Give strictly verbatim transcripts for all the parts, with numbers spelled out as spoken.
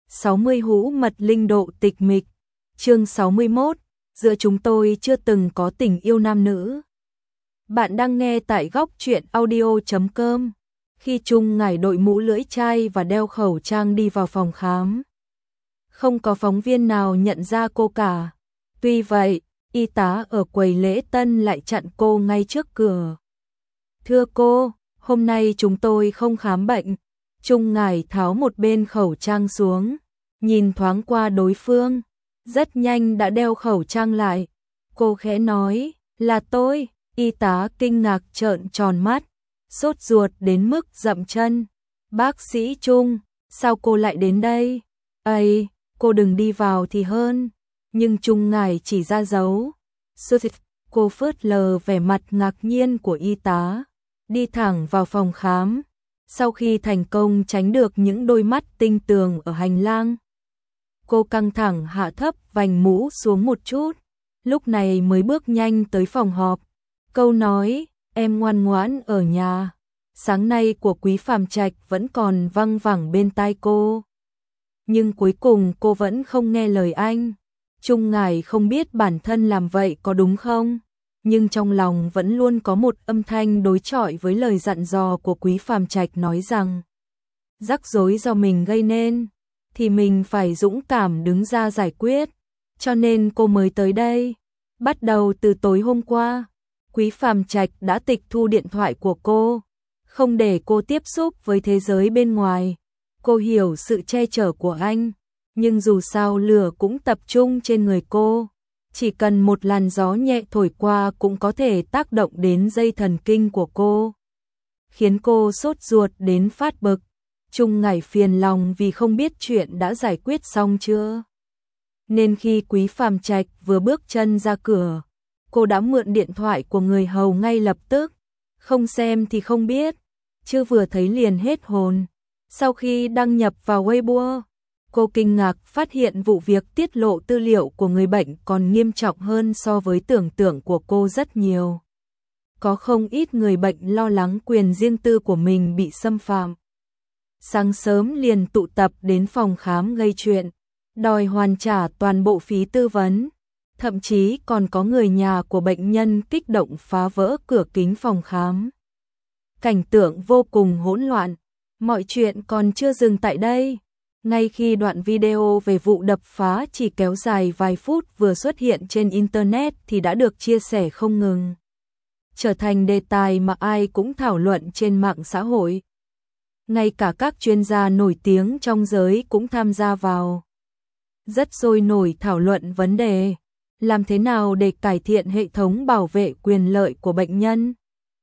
sáu mươi hũ mật linh độ tịch mịch. Chương sáu mươi mốt, giữa chúng tôi chưa từng có tình yêu nam nữ. Bạn đang nghe tại góc truyện audio chấm com. Khi Trung Ngải đội mũ lưỡi chai và đeo khẩu trang đi vào phòng khám, không có phóng viên nào nhận ra cô cả. Tuy vậy, y tá ở quầy lễ tân lại chặn cô ngay trước cửa. "Thưa cô, hôm nay chúng tôi không khám bệnh." Trung Ngải tháo một bên khẩu trang xuống, nhìn thoáng qua đối phương, rất nhanh đã đeo khẩu trang lại. Cô khẽ nói, "Là tôi." Y tá kinh ngạc trợn tròn mắt, sốt ruột đến mức dậm chân. "Bác sĩ Trung, sao cô lại đến đây?" "Ây, cô đừng đi vào thì hơn." Nhưng Trung Ngải chỉ ra dấu. Cô phớt lờ vẻ mặt ngạc nhiên của y tá, đi thẳng vào phòng khám. Sau khi thành công tránh được những đôi mắt tinh tường ở hành lang, cô căng thẳng hạ thấp vành mũ xuống một chút, lúc này mới bước nhanh tới phòng họp. Câu nói, "Em ngoan ngoãn ở nhà" sáng nay của Quý Phàm Trạch vẫn còn văng vẳng bên tai cô. Nhưng cuối cùng cô vẫn không nghe lời anh. Trung Ngải không biết bản thân làm vậy có đúng không, nhưng trong lòng vẫn luôn có một âm thanh đối chọi với lời dặn dò của Quý Phàm Trạch nói rằng rắc rối do mình gây nên thì mình phải dũng cảm đứng ra giải quyết, cho nên cô mới tới đây. Bắt đầu từ tối hôm qua, Quý Phàm Trạch đã tịch thu điện thoại của cô, không để cô tiếp xúc với thế giới bên ngoài. Cô hiểu sự che chở của anh, nhưng dù sao lửa cũng tập trung trên người cô. Chỉ cần một làn gió nhẹ thổi qua cũng có thể tác động đến dây thần kinh của cô, khiến cô sốt ruột đến phát bực. Trung Ngải phiền lòng vì không biết chuyện đã giải quyết xong chưa. Nên khi Quý Phàm Trạch vừa bước chân ra cửa, cô đã mượn điện thoại của người hầu ngay lập tức. Không xem thì không biết, chưa vừa thấy liền hết hồn. Sau khi đăng nhập vào Weibo, cô kinh ngạc phát hiện vụ việc tiết lộ tư liệu của người bệnh còn nghiêm trọng hơn so với tưởng tượng của cô rất nhiều. Có không ít người bệnh lo lắng quyền riêng tư của mình bị xâm phạm. Sáng sớm liền tụ tập đến phòng khám gây chuyện, đòi hoàn trả toàn bộ phí tư vấn. Thậm chí còn có người nhà của bệnh nhân kích động phá vỡ cửa kính phòng khám. Cảnh tượng vô cùng hỗn loạn. Mọi chuyện còn chưa dừng tại đây. Ngay khi đoạn video về vụ đập phá chỉ kéo dài vài phút vừa xuất hiện trên Internet thì đã được chia sẻ không ngừng, trở thành đề tài mà ai cũng thảo luận trên mạng xã hội. Ngay cả các chuyên gia nổi tiếng trong giới cũng tham gia vào. Rất sôi nổi thảo luận vấn đề làm thế nào để cải thiện hệ thống bảo vệ quyền lợi của bệnh nhân,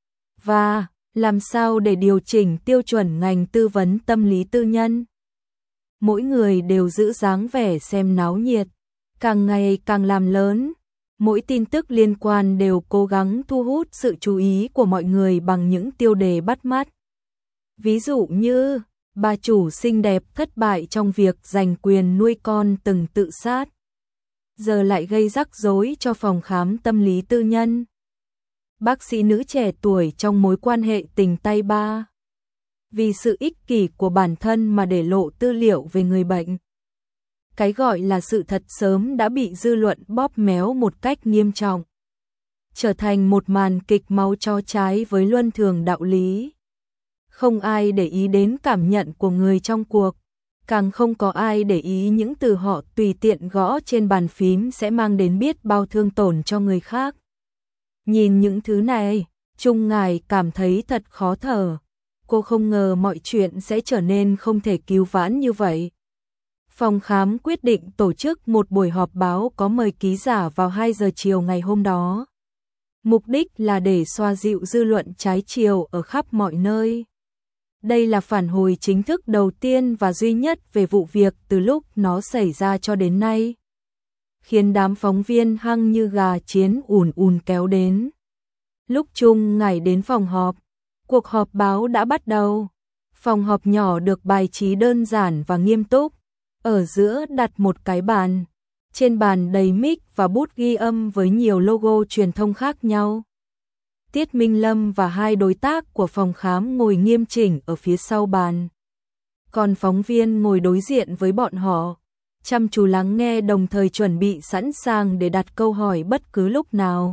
và làm sao để điều chỉnh tiêu chuẩn ngành tư vấn tâm lý tư nhân. Mỗi người đều giữ dáng vẻ xem náo nhiệt, càng ngày càng làm lớn. Mỗi tin tức liên quan đều cố gắng thu hút sự chú ý của mọi người bằng những tiêu đề bắt mắt. Ví dụ như, bà chủ xinh đẹp thất bại trong việc giành quyền nuôi con từng tự sát, giờ lại gây rắc rối cho phòng khám tâm lý tư nhân. Bác sĩ nữ trẻ tuổi trong mối quan hệ tình tay ba, vì sự ích kỷ của bản thân mà để lộ tư liệu về người bệnh. Cái gọi là sự thật sớm đã bị dư luận bóp méo một cách nghiêm trọng, trở thành một màn kịch máu chó trái với luân thường đạo lý. Không ai để ý đến cảm nhận của người trong cuộc, càng không có ai để ý những từ họ tùy tiện gõ trên bàn phím sẽ mang đến biết bao thương tổn cho người khác. Nhìn những thứ này, Trung Ngải cảm thấy thật khó thở. Cô không ngờ mọi chuyện sẽ trở nên không thể cứu vãn như vậy. Phòng khám quyết định tổ chức một buổi họp báo có mời ký giả vào hai giờ chiều ngày hôm đó. Mục đích là để xoa dịu dư luận trái chiều ở khắp mọi nơi. Đây là phản hồi chính thức đầu tiên và duy nhất về vụ việc từ lúc nó xảy ra cho đến nay, khiến đám phóng viên hăng như gà chiến ùn ùn kéo đến. Lúc Trung Ngải đến phòng họp, cuộc họp báo đã bắt đầu. Phòng họp nhỏ được bài trí đơn giản và nghiêm túc. Ở giữa đặt một cái bàn. Trên bàn đầy mic và bút ghi âm với nhiều logo truyền thông khác nhau. Tiết Minh Lâm và hai đối tác của phòng khám ngồi nghiêm chỉnh ở phía sau bàn. Còn phóng viên ngồi đối diện với bọn họ, chăm chú lắng nghe đồng thời chuẩn bị sẵn sàng để đặt câu hỏi bất cứ lúc nào.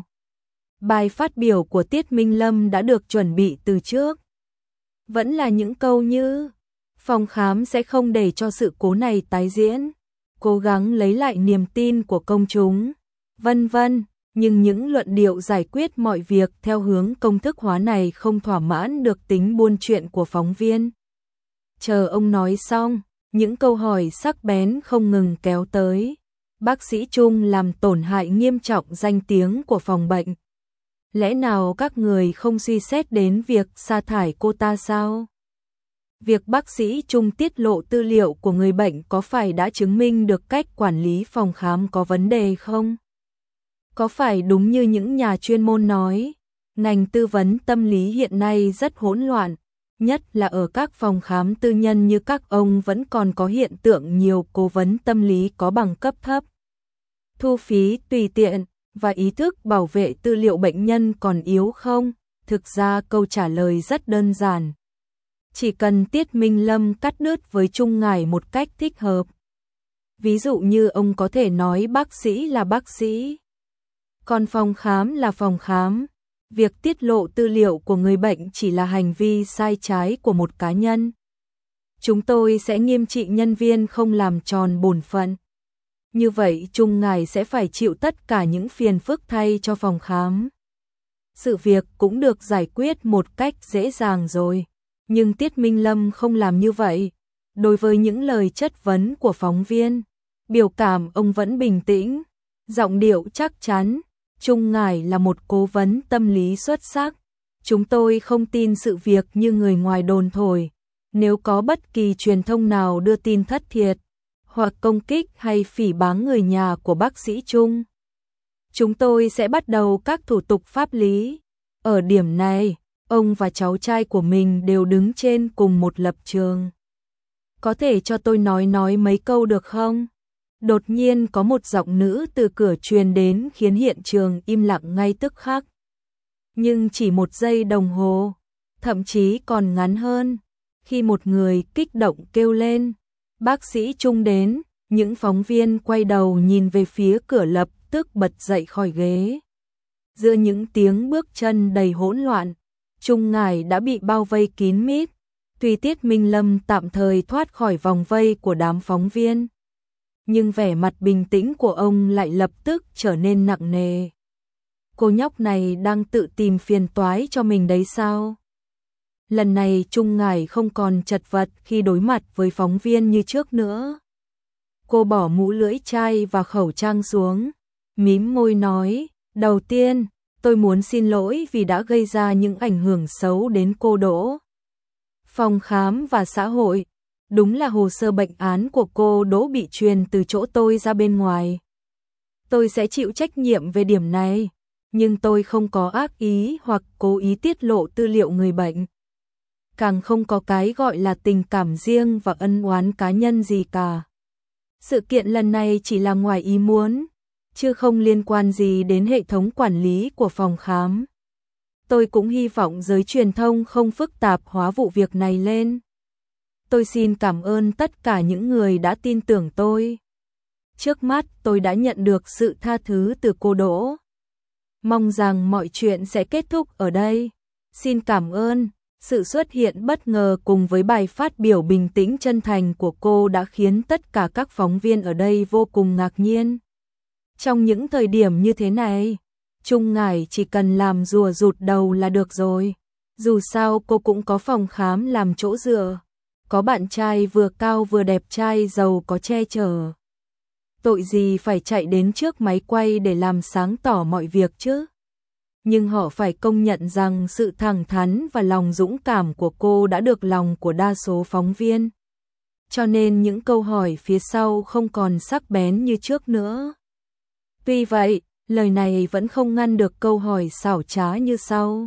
Bài phát biểu của Tiết Minh Lâm đã được chuẩn bị từ trước. Vẫn là những câu như phòng khám sẽ không để cho sự cố này tái diễn, cố gắng lấy lại niềm tin của công chúng, vân vân. Nhưng những luận điệu giải quyết mọi việc theo hướng công thức hóa này không thỏa mãn được tính buôn chuyện của phóng viên. Chờ ông nói xong, những câu hỏi sắc bén không ngừng kéo tới. Bác sĩ Trung làm tổn hại nghiêm trọng danh tiếng của phòng bệnh. Lẽ nào các người không suy xét đến việc sa thải cô ta sao? Việc bác sĩ Trung tiết lộ tư liệu của người bệnh có phải đã chứng minh được cách quản lý phòng khám có vấn đề không? Có phải đúng như những nhà chuyên môn nói, ngành tư vấn tâm lý hiện nay rất hỗn loạn, nhất là ở các phòng khám tư nhân như các ông vẫn còn có hiện tượng nhiều cố vấn tâm lý có bằng cấp thấp, thu phí tùy tiện và ý thức bảo vệ tư liệu bệnh nhân còn yếu không? Thực ra câu trả lời rất đơn giản. Chỉ cần Tiết Minh Lâm cắt đứt với Trung Ngải một cách thích hợp. Ví dụ như ông có thể nói bác sĩ là bác sĩ, còn phòng khám là phòng khám. Việc tiết lộ tư liệu của người bệnh chỉ là hành vi sai trái của một cá nhân. Chúng tôi sẽ nghiêm trị nhân viên không làm tròn bổn phận. Như vậy Trung Ngải sẽ phải chịu tất cả những phiền phức thay cho phòng khám. Sự việc cũng được giải quyết một cách dễ dàng rồi. Nhưng Tiết Minh Lâm không làm như vậy. Đối với những lời chất vấn của phóng viên, biểu cảm ông vẫn bình tĩnh, giọng điệu chắc chắn. Trung Ngải là một cố vấn tâm lý xuất sắc. Chúng tôi không tin sự việc như người ngoài đồn thổi. Nếu có bất kỳ truyền thông nào đưa tin thất thiệt, hoặc công kích hay phỉ báng người nhà của bác sĩ Trung, chúng tôi sẽ bắt đầu các thủ tục pháp lý. Ở điểm này, ông và cháu trai của mình đều đứng trên cùng một lập trường. Có thể cho tôi nói nói mấy câu được không? Đột nhiên có một giọng nữ từ cửa truyền đến khiến hiện trường im lặng ngay tức khắc. Nhưng chỉ một giây đồng hồ, thậm chí còn ngắn hơn, khi một người kích động kêu lên, bác sĩ Trung đến, những phóng viên quay đầu nhìn về phía cửa lập tức bật dậy khỏi ghế. Giữa những tiếng bước chân đầy hỗn loạn, Trung Ngải đã bị bao vây kín mít. Tuy Tiết Minh Lâm tạm thời thoát khỏi vòng vây của đám phóng viên, nhưng vẻ mặt bình tĩnh của ông lại lập tức trở nên nặng nề. Cô nhóc này đang tự tìm phiền toái cho mình đấy sao? Lần này Trung Ngải không còn chật vật khi đối mặt với phóng viên như trước nữa. Cô bỏ mũ lưỡi chai và khẩu trang xuống, mím môi nói, đầu tiên, tôi muốn xin lỗi vì đã gây ra những ảnh hưởng xấu đến cô Đỗ. Phòng khám và xã hội, đúng là hồ sơ bệnh án của cô Đỗ bị truyền từ chỗ tôi ra bên ngoài. Tôi sẽ chịu trách nhiệm về điểm này, nhưng tôi không có ác ý hoặc cố ý tiết lộ tư liệu người bệnh. Càng không có cái gọi là tình cảm riêng và ân oán cá nhân gì cả. Sự kiện lần này chỉ là ngoài ý muốn, chứ không liên quan gì đến hệ thống quản lý của phòng khám. Tôi cũng hy vọng giới truyền thông không phức tạp hóa vụ việc này lên. Tôi xin cảm ơn tất cả những người đã tin tưởng tôi. Trước mắt tôi đã nhận được sự tha thứ từ cô Đỗ. Mong rằng mọi chuyện sẽ kết thúc ở đây. Xin cảm ơn. Sự xuất hiện bất ngờ cùng với bài phát biểu bình tĩnh chân thành của cô đã khiến tất cả các phóng viên ở đây vô cùng ngạc nhiên. Trong những thời điểm như thế này, Trung Ngải chỉ cần làm rùa rụt đầu là được rồi. Dù sao cô cũng có phòng khám làm chỗ dựa, có bạn trai vừa cao vừa đẹp trai giàu có che chở. Tội gì phải chạy đến trước máy quay để làm sáng tỏ mọi việc chứ? Nhưng họ phải công nhận rằng sự thẳng thắn và lòng dũng cảm của cô đã được lòng của đa số phóng viên. Cho nên những câu hỏi phía sau không còn sắc bén như trước nữa. Tuy vậy, lời này vẫn không ngăn được câu hỏi xảo trá như sau.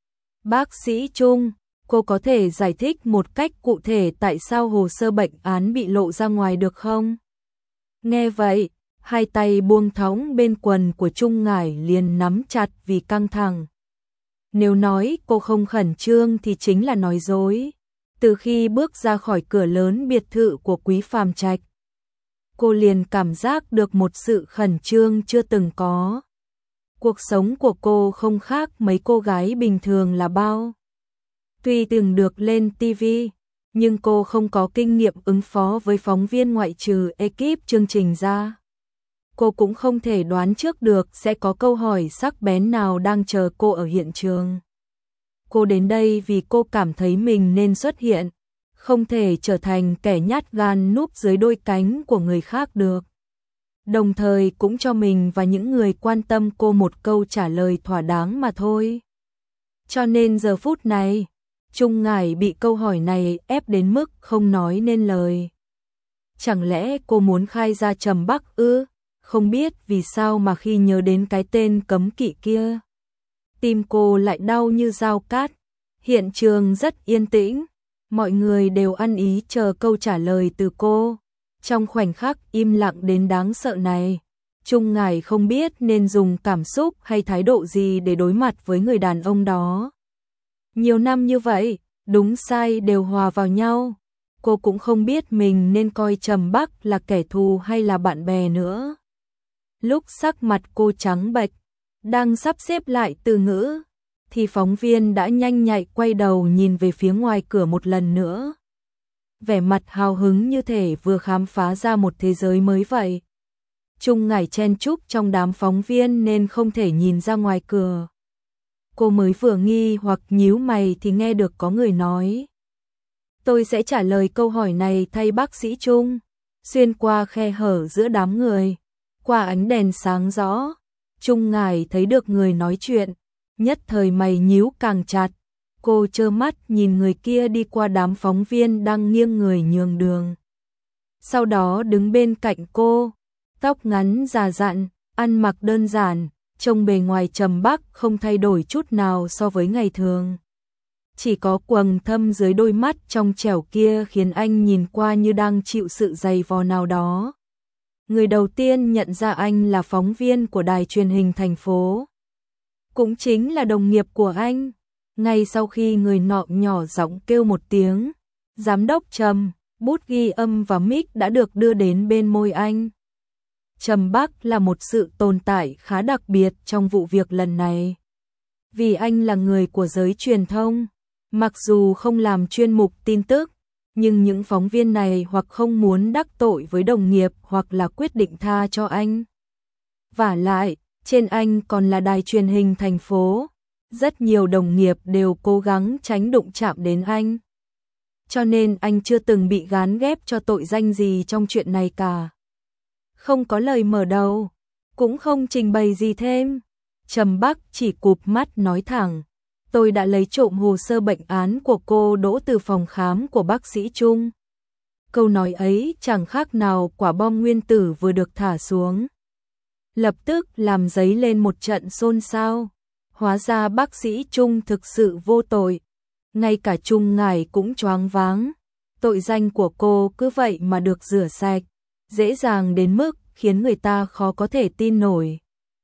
Bác sĩ Trung, cô có thể giải thích một cách cụ thể tại sao hồ sơ bệnh án bị lộ ra ngoài được không? Nghe vậy, hai tay buông thõng bên quần của Trung Ngải liền nắm chặt vì căng thẳng. Nếu nói cô không khẩn trương thì chính là nói dối. Từ khi bước ra khỏi cửa lớn biệt thự của Quý Phàm Trạch, cô liền cảm giác được một sự khẩn trương chưa từng có. Cuộc sống của cô không khác mấy cô gái bình thường là bao. Tuy từng được lên ti vi, nhưng cô không có kinh nghiệm ứng phó với phóng viên ngoại trừ ekip chương trình ra. Cô cũng không thể đoán trước được sẽ có câu hỏi sắc bén nào đang chờ cô ở hiện trường. Cô đến đây vì cô cảm thấy mình nên xuất hiện, không thể trở thành kẻ nhát gan núp dưới đôi cánh của người khác được. Đồng thời cũng cho mình và những người quan tâm cô một câu trả lời thỏa đáng mà thôi. Cho nên giờ phút này, Trung Ngải bị câu hỏi này ép đến mức không nói nên lời. Chẳng lẽ cô muốn khai ra Trầm Bắc ư? Không biết vì sao mà khi nhớ đến cái tên cấm kỵ kia, tim cô lại đau như dao cát. Hiện trường rất yên tĩnh, mọi người đều ăn ý chờ câu trả lời từ cô. Trong khoảnh khắc im lặng đến đáng sợ này, Trung Ngải không biết nên dùng cảm xúc hay thái độ gì để đối mặt với người đàn ông đó. Nhiều năm như vậy, đúng sai đều hòa vào nhau. Cô cũng không biết mình nên coi Trầm Bắc là kẻ thù hay là bạn bè nữa. Lúc sắc mặt cô trắng bệch, đang sắp xếp lại từ ngữ, thì phóng viên đã nhanh nhạy quay đầu nhìn về phía ngoài cửa một lần nữa. Vẻ mặt hào hứng như thể vừa khám phá ra một thế giới mới vậy. Trung Ngải chen chúc trong đám phóng viên nên không thể nhìn ra ngoài cửa. Cô mới vừa nghi hoặc nhíu mày thì nghe được có người nói: "Tôi sẽ trả lời câu hỏi này thay bác sĩ Trung." Xuyên qua khe hở giữa đám người, qua ánh đèn sáng rõ, Trung Ngải thấy được người nói chuyện, nhất thời mày nhíu càng chặt. Cô trơ mắt nhìn người kia đi qua đám phóng viên đang nghiêng người nhường đường. Sau đó đứng bên cạnh cô, tóc ngắn già dặn, ăn mặc đơn giản, trông bề ngoài Trầm Bắc không thay đổi chút nào so với ngày thường. Chỉ có quầng thâm dưới đôi mắt trong trẻo kia khiến anh nhìn qua như đang chịu sự dày vò nào đó. Người đầu tiên nhận ra anh là phóng viên của đài truyền hình thành phố. Cũng chính là đồng nghiệp của anh. Ngay sau khi người nọ nhỏ giọng kêu một tiếng, giám đốc Trầm, bút ghi âm và mic đã được đưa đến bên môi anh. Trầm Bắc là một sự tồn tại khá đặc biệt trong vụ việc lần này. Vì anh là người của giới truyền thông, mặc dù không làm chuyên mục tin tức, nhưng những phóng viên này hoặc không muốn đắc tội với đồng nghiệp hoặc là quyết định tha cho anh. Vả lại, trên anh còn là đài truyền hình thành phố, rất nhiều đồng nghiệp đều cố gắng tránh đụng chạm đến anh. Cho nên anh chưa từng bị gán ghép cho tội danh gì trong chuyện này cả. Không có lời mở đầu, cũng không trình bày gì thêm. Trầm Bắc chỉ cụp mắt nói thẳng: "Tôi đã lấy trộm hồ sơ bệnh án của cô Đỗ từ phòng khám của bác sĩ Trung." Câu nói ấy chẳng khác nào quả bom nguyên tử vừa được thả xuống. Lập tức làm dấy lên một trận xôn xao. Hóa ra bác sĩ Trung thực sự vô tội. Ngay cả Trung Ngải cũng choáng váng. Tội danh của cô cứ vậy mà được rửa sạch, dễ dàng đến mức khiến người ta khó có thể tin nổi.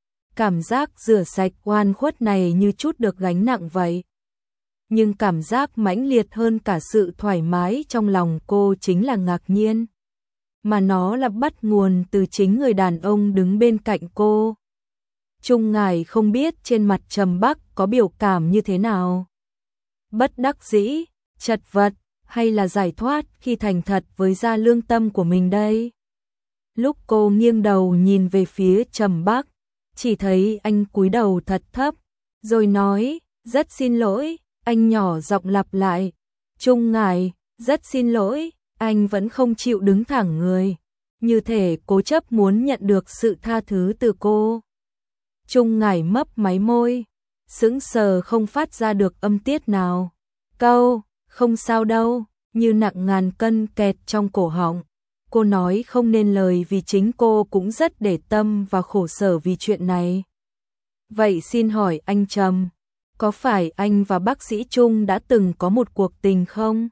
Cảm giác rửa sạch oan khuất này như chút được gánh nặng vậy. Nhưng cảm giác mãnh liệt hơn cả sự thoải mái trong lòng cô chính là ngạc nhiên. Mà nó là bắt nguồn từ chính người đàn ông đứng bên cạnh cô. Trung Ngải không biết trên mặt Trầm Bắc có biểu cảm như thế nào. Bất đắc dĩ, chật vật, hay là giải thoát khi thành thật với gia lương tâm của mình đây. Lúc cô nghiêng đầu nhìn về phía Trầm Bắc, chỉ thấy anh cúi đầu thật thấp, rồi nói: "Rất xin lỗi." Anh nhỏ giọng lặp lại: "Trung Ngải, rất xin lỗi." Anh vẫn không chịu đứng thẳng người, như thể cố chấp muốn nhận được sự tha thứ từ cô. Trung Ngải mấp máy môi, sững sờ không phát ra được âm tiết nào. Câu "không sao đâu" như nặng ngàn cân kẹt trong cổ họng. Cô nói không nên lời vì chính cô cũng rất để tâm và khổ sở vì chuyện này. "Vậy xin hỏi anh Trầm, có phải anh và bác sĩ Trung đã từng có một cuộc tình không?"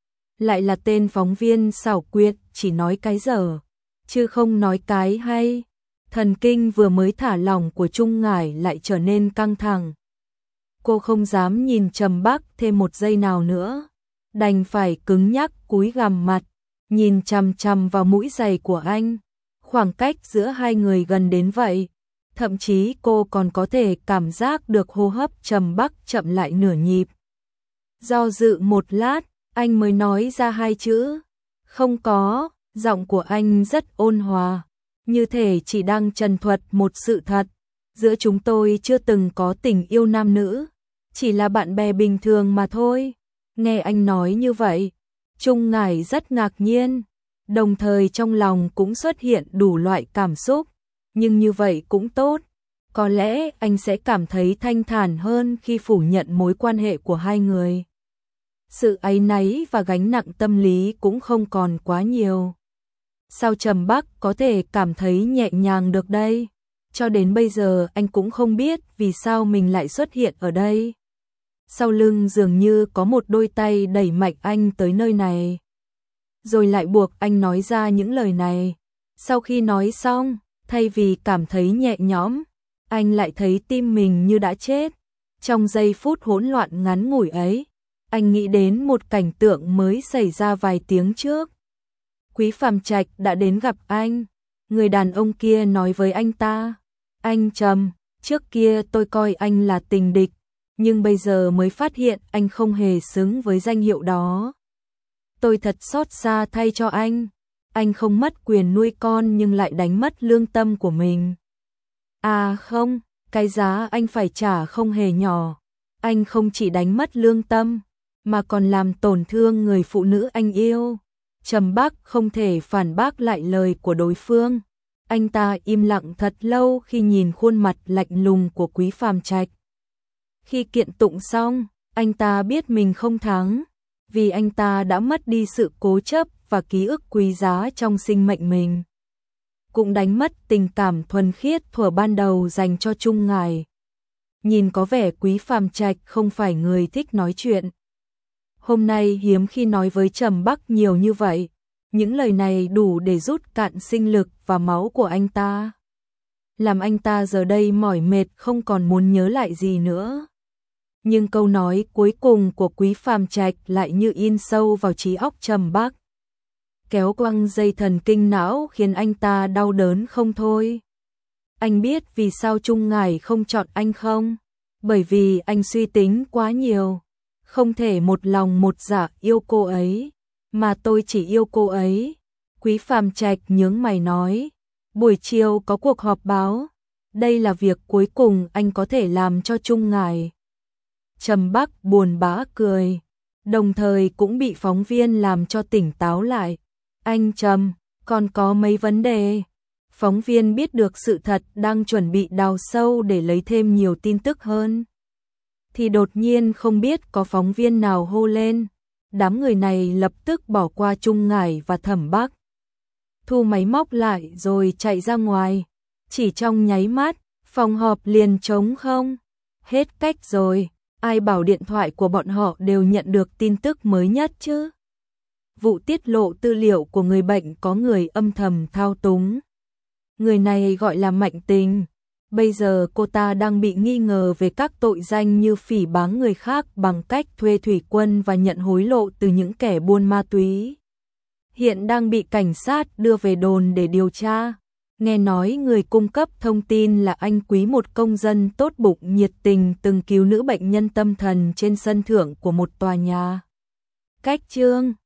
Lại là tên phóng viên xảo quyệt, chỉ nói cái dở, chứ không nói cái hay. Thần kinh vừa mới thả lỏng của Trung Ngải lại trở nên căng thẳng. Cô không dám nhìn Trầm Bắc thêm một giây nào nữa. đành phải cứng nhắc cúi gằm mặt, nhìn chằm chằm vào mũi giày của anh. Khoảng cách giữa hai người gần đến vậy, thậm chí cô còn có thể cảm giác được hô hấp Trầm Bắc chậm lại nửa nhịp. Do dự một lát, anh mới nói ra hai chữ, không có. Giọng của anh rất ôn hòa, như thể chỉ đang trần thuật một sự thật. Giữa chúng tôi chưa từng có tình yêu nam nữ, chỉ là bạn bè bình thường mà thôi. Nghe anh nói như vậy, Trung Ngải rất ngạc nhiên, đồng thời trong lòng cũng xuất hiện đủ loại cảm xúc. Nhưng như vậy cũng tốt, có lẽ anh sẽ cảm thấy thanh thản hơn khi phủ nhận mối quan hệ của hai người. Sự áy náy và gánh nặng tâm lý cũng không còn quá nhiều. Sao Trầm Bắc có thể cảm thấy nhẹ nhàng được đây? Cho đến bây giờ anh cũng không biết vì sao mình lại xuất hiện ở đây. Sau lưng dường như có một đôi tay đẩy mạnh anh tới nơi này, rồi lại buộc anh nói ra những lời này. Sau khi nói xong, thay vì cảm thấy nhẹ nhõm, anh lại thấy tim mình như đã chết. Trong giây phút hỗn loạn ngắn ngủi ấy, anh nghĩ đến một cảnh tượng mới xảy ra vài tiếng trước. Quý Phàm Trạch đã đến gặp anh. Người đàn ông kia nói với anh ta, anh Trầm, trước kia tôi coi anh là tình địch, nhưng bây giờ mới phát hiện anh không hề xứng với danh hiệu đó. Tôi thật xót xa thay cho anh. Anh không mất quyền nuôi con nhưng lại đánh mất lương tâm của mình. À không, cái giá anh phải trả không hề nhỏ. Anh không chỉ đánh mất lương tâm, mà còn làm tổn thương người phụ nữ anh yêu. Trầm Bắc không thể phản bác lại lời của đối phương. Anh ta im lặng thật lâu khi nhìn khuôn mặt lạnh lùng của Quý Phàm Trạch. Khi kiện tụng xong, anh ta biết mình không thắng, vì anh ta đã mất đi sự cố chấp và ký ức quý giá trong sinh mệnh mình. Cũng đánh mất tình cảm thuần khiết thuở ban đầu dành cho Trung Ngải. Nhìn có vẻ Quý Phàm Trạch không phải người thích nói chuyện. Hôm nay hiếm khi nói với Trầm Bắc nhiều như vậy, những lời này đủ để rút cạn sinh lực và máu của anh ta, làm anh ta giờ đây mỏi mệt không còn muốn nhớ lại gì nữa. Nhưng câu nói cuối cùng của Quý Phàm Trạch lại như in sâu vào trí óc Trầm Bắc, kéo quăng dây thần kinh não khiến anh ta đau đớn không thôi. Anh biết vì sao Trung Ngải không chọn anh không? Bởi vì anh suy tính quá nhiều. Không thể một lòng một dạ yêu cô ấy, mà tôi chỉ yêu cô ấy. Quý Phàm Trạch nhướng mày nói, buổi chiều có cuộc họp báo, đây là việc cuối cùng anh có thể làm cho Trung Ngải. Trầm Bắc buồn bã cười, đồng thời cũng bị phóng viên làm cho tỉnh táo lại. Anh Trầm, còn có mấy vấn đề. Phóng viên biết được sự thật đang chuẩn bị đào sâu để lấy thêm nhiều tin tức hơn, thì đột nhiên không biết có phóng viên nào hô lên. Đám người này lập tức bỏ qua Trung Ngải và Thẩm Bắc, thu máy móc lại rồi chạy ra ngoài. Chỉ trong nháy mắt, phòng họp liền trống không. Hết cách rồi, ai bảo điện thoại của bọn họ đều nhận được tin tức mới nhất chứ. Vụ tiết lộ tư liệu của người bệnh có người âm thầm thao túng. Người này gọi là Mạnh Tình. Bây giờ cô ta đang bị nghi ngờ về các tội danh như phỉ báng người khác bằng cách thuê thủy quân và nhận hối lộ từ những kẻ buôn ma túy. Hiện đang bị cảnh sát đưa về đồn để điều tra. Nghe nói người cung cấp thông tin là anh Quý, một công dân tốt bụng nhiệt tình từng cứu nữ bệnh nhân tâm thần trên sân thượng của một tòa nhà. Cách Trương